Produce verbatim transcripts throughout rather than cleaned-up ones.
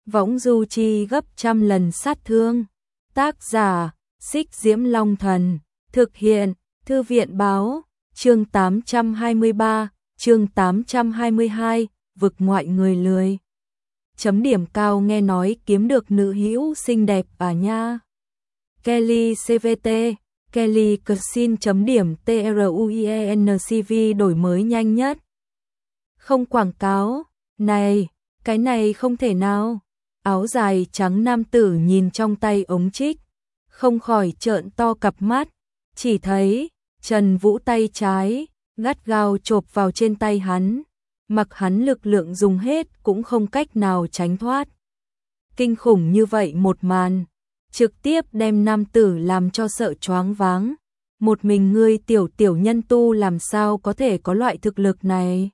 võng du chi gấp trăm lần sát thương. Tác giả, Xích Diễm Long Thần. Thực hiện, Thư viện Báo. Chương tám trăm hai mươi ba, chương tám trăm hai mươi hai, vực ngoại người lười. Chấm điểm cao nghe nói kiếm được nữ hữu xinh đẹp à nha. Kelly xê vê tê, Kelly Cuisine chấm điểm truencv đổi mới nhanh nhất. Không quảng cáo, này, cái này không thể nào. Áo dài trắng nam tử nhìn trong tay ống trích, không khỏi trợn to cặp mắt, chỉ thấy Trần Vũ tay trái gắt gao chộp vào trên tay hắn, mặc hắn lực lượng dùng hết cũng không cách nào tránh thoát. Kinh khủng như vậy một màn, trực tiếp đem nam tử làm cho sợ choáng váng. Một mình ngươi tiểu tiểu nhân tu làm sao có thể có loại thực lực này?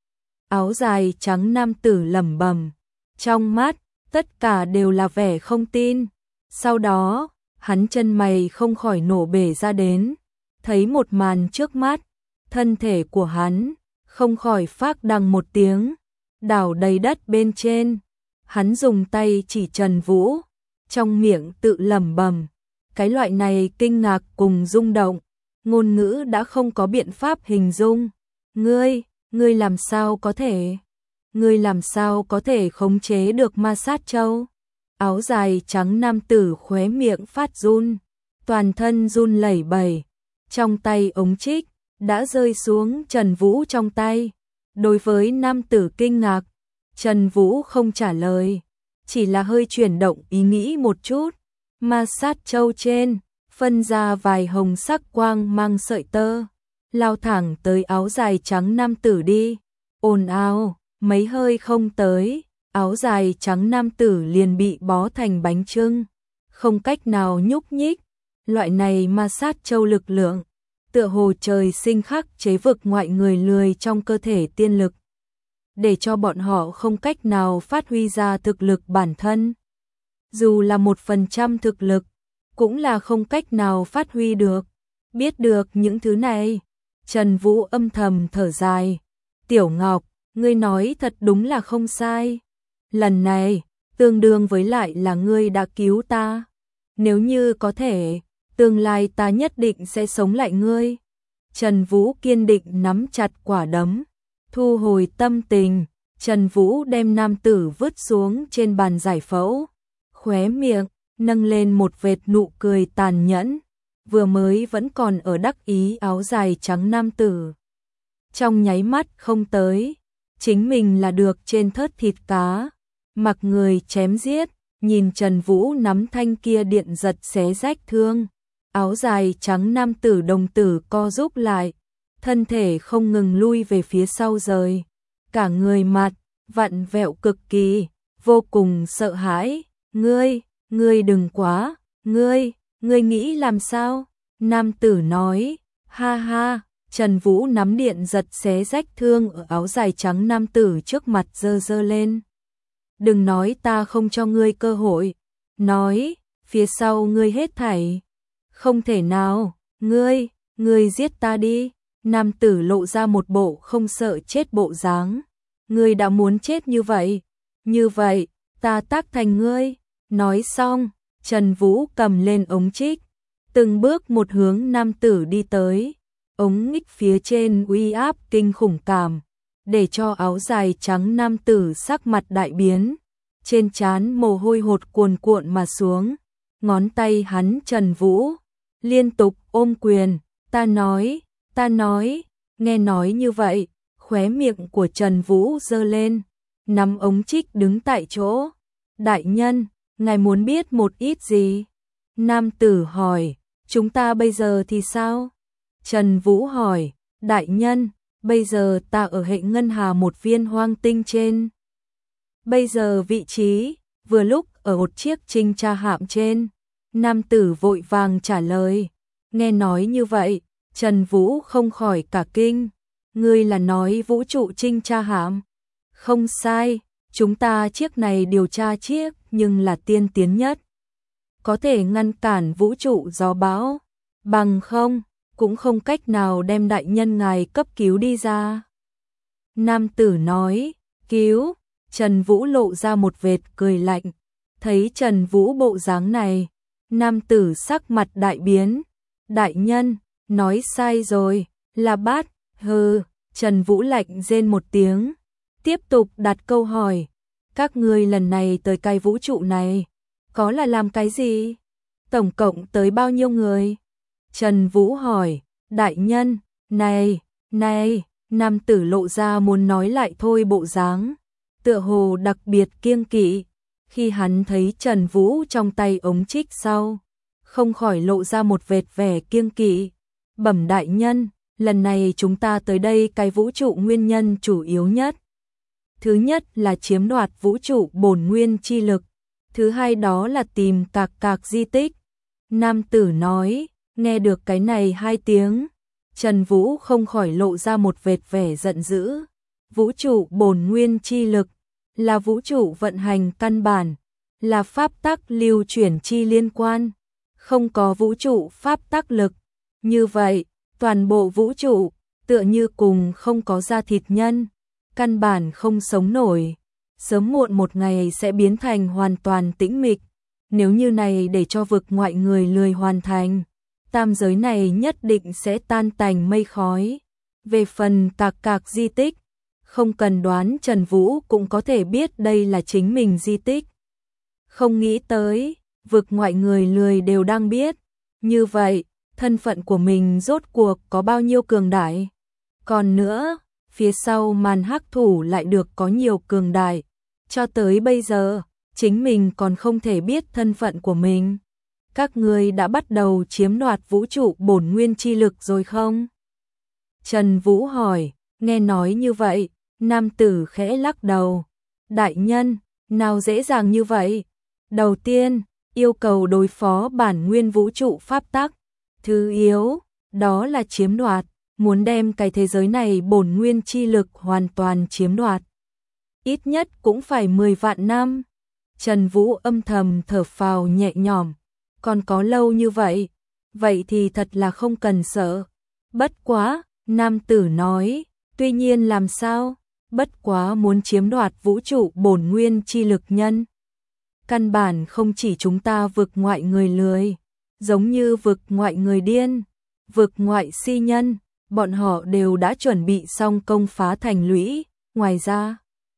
Áo dài trắng nam tử lẩm bẩm, trong mắt tất cả đều là vẻ không tin. Sau đó, hắn chân mày không khỏi nổ bể ra đến, thấy một màn trước mắt, thân thể của hắn không khỏi phác đằng một tiếng, đảo đầy đất bên trên. Hắn dùng tay chỉ Trần Vũ, trong miệng tự lẩm bẩm, cái loại này kinh ngạc cùng rung động, ngôn ngữ đã không có biện pháp hình dung. Ngươi, ngươi làm sao có thể? Ngươi làm sao có thể khống chế được ma sát châu? Áo dài trắng nam tử khóe miệng phát run, toàn thân run lẩy bẩy, trong tay ống trích đã rơi xuống Trần Vũ trong tay. Đối với nam tử kinh ngạc, Trần Vũ không trả lời, chỉ là hơi chuyển động ý nghĩ một chút. Ma sát châu trên phân ra vài hồng sắc quang mang sợi tơ, lao thẳng tới áo dài trắng nam tử đi. Ồn ào, mấy hơi không tới, áo dài trắng nam tử liền bị bó thành bánh chưng, không cách nào nhúc nhích. Loại này ma sát châu lực lượng, tựa hồ trời sinh khắc chế vực ngoại người lười trong cơ thể tiên lực, để cho bọn họ không cách nào phát huy ra thực lực bản thân. Dù là một phần trăm thực lực, cũng là không cách nào phát huy được. Biết được những thứ này, Trần Vũ âm thầm thở dài. Tiểu Ngọc, ngươi nói thật đúng là không sai. Lần này, tương đương với lại là ngươi đã cứu ta. Nếu như có thể, tương lai ta nhất định sẽ sống lại ngươi. Trần Vũ kiên định nắm chặt quả đấm, thu hồi tâm tình. Trần Vũ đem nam tử vứt xuống trên bàn giải phẫu, khóe miệng nâng lên một vệt nụ cười tàn nhẫn. Vừa mới vẫn còn ở đắc ý áo dài trắng nam tử, trong nháy mắt không tới, chính mình là được trên thớt thịt cá, mặc người chém giết. Nhìn Trần Vũ nắm thanh kia điện giật xé rách thương, áo dài trắng nam tử đồng tử co rúm lại, thân thể không ngừng lui về phía sau rời, cả người mặt vặn vẹo cực kỳ, vô cùng sợ hãi. Ngươi, ngươi đừng quá, ngươi, ngươi nghĩ làm sao? Nam tử nói, ha ha. Trần Vũ nắm điện giật xé rách thương ở áo dài trắng nam tử trước mặt giơ giơ lên. Đừng nói ta không cho ngươi cơ hội, nói, phía sau ngươi hết thảy. Không thể nào, ngươi, ngươi giết ta đi. Nam tử lộ ra một bộ không sợ chết bộ dáng. Ngươi đã muốn chết như vậy, như vậy, ta tác thành ngươi. Nói xong, Trần Vũ cầm lên ống trích, từng bước một hướng nam tử đi tới. Ống nhích phía trên uy áp kinh khủng cảm, để cho áo dài trắng nam tử sắc mặt đại biến, trên trán mồ hôi hột cuồn cuộn mà xuống. Ngón tay hắn Trần Vũ liên tục ôm quyền, ta nói, ta nói. Nghe nói như vậy, khóe miệng của Trần Vũ giơ lên, nắm ống trích đứng tại chỗ. Đại nhân, ngài muốn biết một ít gì? Nam tử hỏi, chúng ta bây giờ thì sao? Trần Vũ hỏi, đại nhân, bây giờ ta ở hệ ngân hà một viên hoang tinh trên. Bây giờ vị trí, vừa lúc ở một chiếc trinh tra hạm trên. Nam tử vội vàng trả lời. Nghe nói như vậy, Trần Vũ không khỏi cả kinh. Ngươi là nói vũ trụ trinh tra hạm? Không sai, chúng ta chiếc này điều tra chiếc nhưng là tiên tiến nhất, có thể ngăn cản vũ trụ gió bão, bằng không cũng không cách nào đem đại nhân ngài cấp cứu đi ra. Nam tử nói, cứu? Trần Vũ lộ ra một vệt cười lạnh. Thấy Trần Vũ bộ dáng này, nam tử sắc mặt đại biến. Đại nhân, nói sai rồi, là bát, hừ. Trần Vũ lạnh rên một tiếng, tiếp tục đặt câu hỏi. Các ngươi lần này tới cái vũ trụ này, có là làm cái gì? Tổng cộng tới bao nhiêu người? Trần Vũ hỏi, đại nhân, này, này, nam tử lộ ra muốn nói lại thôi bộ dáng, tựa hồ đặc biệt kiêng kỵ. Khi hắn thấy Trần Vũ trong tay ống trích sau, không khỏi lộ ra một vệt vẻ kiêng kỵ. Bẩm đại nhân, lần này chúng ta tới đây cái vũ trụ nguyên nhân chủ yếu nhất. Thứ nhất là chiếm đoạt vũ trụ bổn nguyên chi lực, thứ hai đó là tìm cạc cạc di tích. Nam tử nói, nghe được cái này hai tiếng, Trần Vũ không khỏi lộ ra một vệt vẻ giận dữ. Vũ trụ bổn nguyên chi lực là vũ trụ vận hành căn bản, là pháp tắc lưu chuyển chi liên quan, không có vũ trụ pháp tắc lực. Như vậy, toàn bộ vũ trụ tựa như cùng không có da thịt nhân, căn bản không sống nổi, sớm muộn một ngày sẽ biến thành hoàn toàn tĩnh mịch. Nếu như này để cho vực ngoại người lười hoàn thành, tam giới này nhất định sẽ tan tành mây khói. Về phần cạc cạc di tích, không cần đoán Trần Vũ cũng có thể biết đây là chính mình di tích. Không nghĩ tới, vực ngoại người lười đều đang biết. Như vậy, thân phận của mình rốt cuộc có bao nhiêu cường đại. Còn nữa, phía sau màn hắc thủ lại được có nhiều cường đại. Cho tới bây giờ, chính mình còn không thể biết thân phận của mình. Các ngươi đã bắt đầu chiếm đoạt vũ trụ bổn nguyên chi lực rồi không? Trần Vũ hỏi, nghe nói như vậy, nam tử khẽ lắc đầu. Đại nhân, nào dễ dàng như vậy? Đầu tiên, yêu cầu đối phó bản nguyên vũ trụ pháp tắc. Thứ yếu, đó là chiếm đoạt, muốn đem cái thế giới này bổn nguyên chi lực hoàn toàn chiếm đoạt. Ít nhất cũng phải mười vạn năm. Trần Vũ âm thầm thở phào nhẹ nhõm, còn có lâu như vậy, vậy thì thật là không cần sợ. Bất quá, nam tử nói, tuy nhiên làm sao, bất quá muốn chiếm đoạt vũ trụ bổn nguyên chi lực nhân. Căn bản không chỉ chúng ta vực ngoại người lười, giống như vực ngoại người điên, vực ngoại si nhân, bọn họ đều đã chuẩn bị xong công phá thành lũy. Ngoài ra,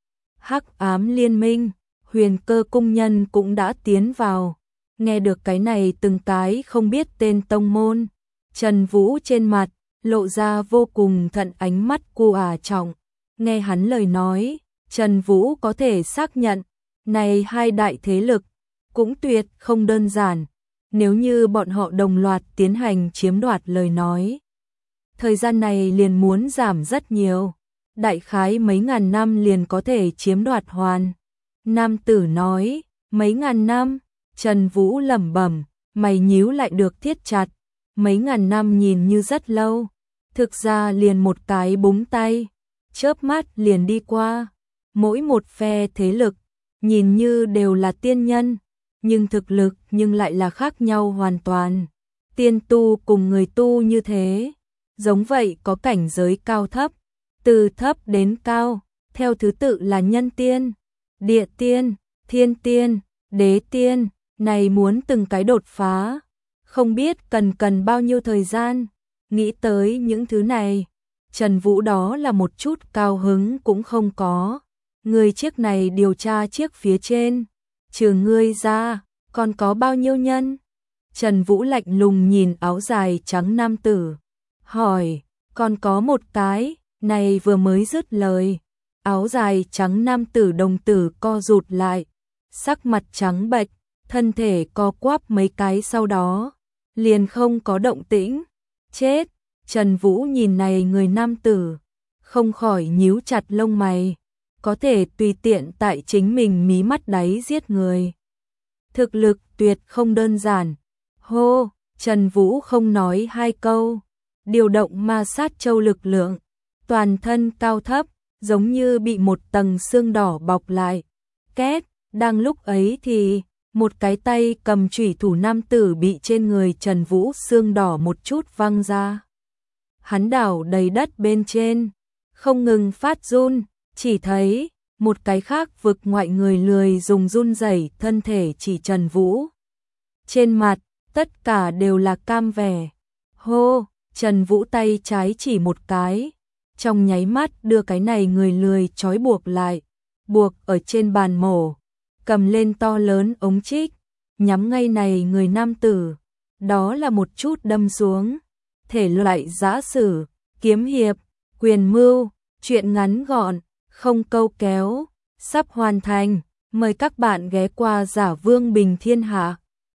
Hắc Ám Liên Minh, Huyền Cơ cung nhân cũng đã tiến vào. Nghe được cái này từng cái không biết tên tông môn, Trần Vũ trên mặt lộ ra vô cùng thận ánh mắt cu ả trọng. Nghe hắn lời nói, Trần Vũ có thể xác nhận, này hai đại thế lực cũng tuyệt không đơn giản. Nếu như bọn họ đồng loạt tiến hành chiếm đoạt lời nói, thời gian này liền muốn giảm rất nhiều, đại khái mấy ngàn năm liền có thể chiếm đoạt hoàn. Nam tử nói, mấy ngàn năm. Trần Vũ lẩm bẩm, mày nhíu lại được thiết chặt. Mấy ngàn năm nhìn như rất lâu, thực ra liền một cái búng tay, chớp mắt liền đi qua. Mỗi một phe thế lực nhìn như đều là tiên nhân, nhưng thực lực nhưng lại là khác nhau hoàn toàn. Tiên tu cùng người tu như thế, giống vậy có cảnh giới cao thấp, từ thấp đến cao, theo thứ tự là nhân tiên, địa tiên, thiên tiên, đế tiên. Này muốn từng cái đột phá, không biết cần cần bao nhiêu thời gian. Nghĩ tới những thứ này, Trần Vũ đó là một chút cao hứng cũng không có. Người chiếc này điều tra chiếc phía trên, trừ ngươi ra, còn có bao nhiêu nhân? Trần Vũ lạnh lùng nhìn áo dài trắng nam tử, hỏi, còn có một cái. Này vừa mới dứt lời, áo dài trắng nam tử đồng tử co rụt lại, sắc mặt trắng bệch, thân thể co quắp mấy cái sau đó, liền không có động tĩnh. Chết! Trần Vũ nhìn này người nam tử, không khỏi nhíu chặt lông mày, có thể tùy tiện tại chính mình mí mắt đáy giết người. Thực lực tuyệt không đơn giản. Hô! Trần Vũ không nói hai câu, điều động ma sát châu lực lượng, toàn thân cao thấp, giống như bị một tầng xương đỏ bọc lại. Két! Đang lúc ấy thì một cái tay cầm chủy thủ nam tử bị trên người Trần Vũ xương đỏ một chút văng ra. Hắn đảo đầy đất bên trên, không ngừng phát run, chỉ thấy Một cái khác vực ngoại người lười dùng run rẩy thân thể chỉ Trần Vũ. Trên mặt, tất cả đều là cam vẻ. Hô, Trần Vũ tay trái chỉ một cái. Trong nháy mắt đưa cái này người lười trói buộc lại. Buộc ở trên bàn mổ. Cầm lên to lớn ống trích. Nhắm ngay này người nam tử. Đó là một chút đâm xuống. Thể loại giã sử, kiếm hiệp, quyền mưu, chuyện ngắn gọn, không câu kéo. Sắp hoàn thành. Mời các bạn ghé qua Giả Vương Bình Thiên Hạ.